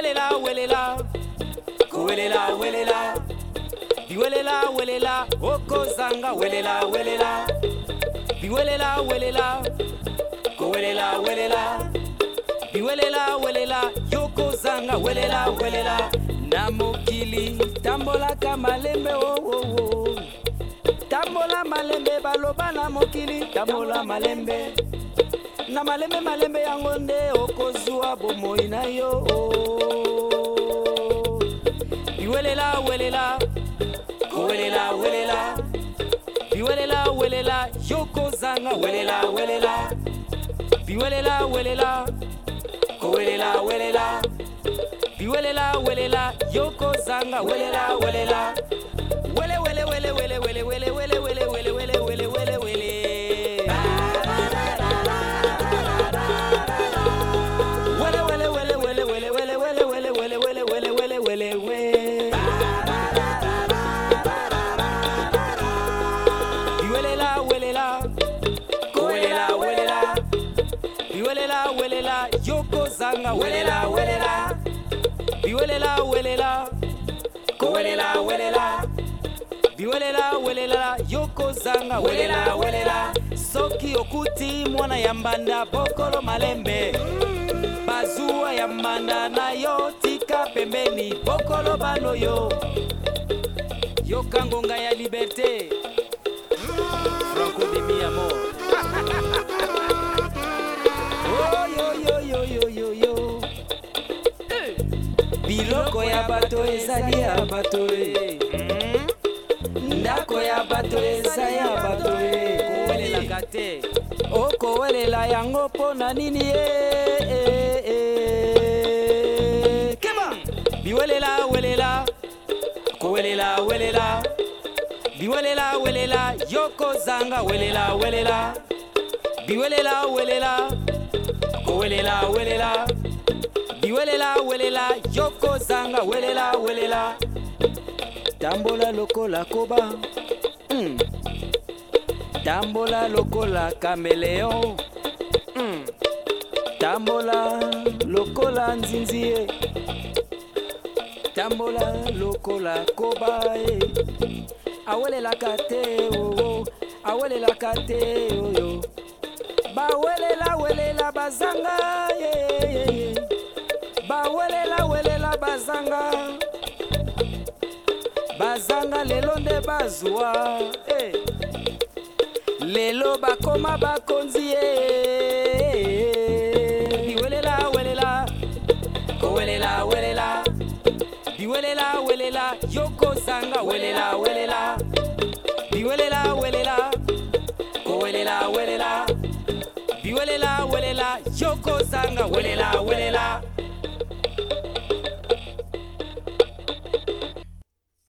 welela welela, kuwelela welela, biwelela welela, okozanga welela welela, biwelela welela, kuwelela welela, biwelela welela, yokozanga welela welela. Na mokili tambola ka malembe oh oh oh, tambola malembe baloba na mokili tambola malembe. Na malembe malembe yango nde okozwa bomoi na yo biwelela welela, kuwelela welela, biwelela welela, yokozanga welela welela, biwelela welela, kuwelela welela, biwelela welela, yokozanga welela welela. Wele wele wele wele wele wele wele wele wele wele wele wele wele. Biwelela welela, yokozanga welela welela, biwelela welela, kuwelela welela, biwelela welela, yokozanga welela welela. Soki okuti mwana ya mbanda bokolo malembe, bazua ya mbanda na yo tika pembeni bokolo bano yo, yokangonga ya liberté Franco de mi amor. Biloko ya bato ezali ya bato ndako ya bato eza ya bato kowelelaka te okowelela yango mpo na nini keba biwelela welela, kuwelela welela, biwelela welela, yokozanga welela welela, biwelela welela, kuwelela welela, biwelela welela, yokozanga welela welela. Tambola lokola koba, tambola lokola kameleon, tambola lokola nzinzie, tambola lokola koba awelelaka te oh, awelelaka te oh, bawelela welela bazanga bawelela welela bazanga, bazanga lelo nde bazwa lelo bakoma bakonzi biwelela welela, kuwelela welela, biwelela welela, yokozanga welela welela, biwelela welela, kuwelela welela, biwelela welela, yokozanga welela welela.